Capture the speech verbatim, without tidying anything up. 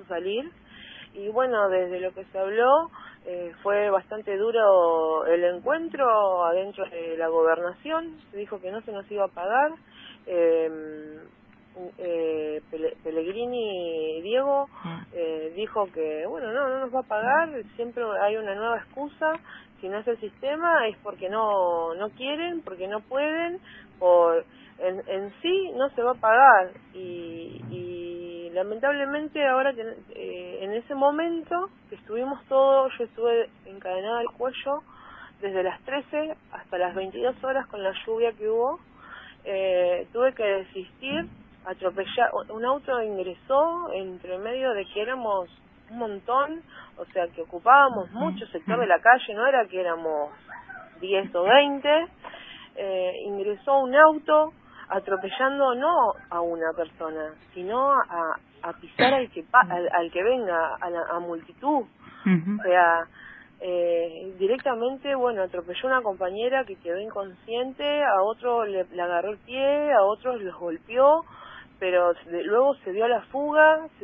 salir. Y bueno, desde lo que se habló, eh, fue bastante duro el encuentro adentro de la gobernación. Se dijo que no se nos iba a pagar. Eh, eh, Pele, Pellegrini Diego eh, dijo que, bueno, no, no nos va a pagar, siempre hay una nueva excusa. Si no es el sistema es porque no no quieren, porque no pueden, por en, en sí no se va a pagar. Y, y lamentablemente ahora que eh, en ese momento que estuvimos todos, yo estuve encadenada al cuello desde las trece hasta las veintidós horas con la lluvia que hubo. Eh, tuve que desistir, atropellar, un auto ingresó entre medio de que éramos un montón, o sea que ocupábamos mucho sector de la calle, no era que éramos diez o veinte, eh, ingresó un auto atropellando no a una persona, sino a, a pisar al que pa, al, al que venga, a la a multitud. O sea, eh, directamente, bueno, atropelló a una compañera que quedó inconsciente, a otro le, le agarró el pie, a otros los golpeó, pero de, luego se dio a la fuga.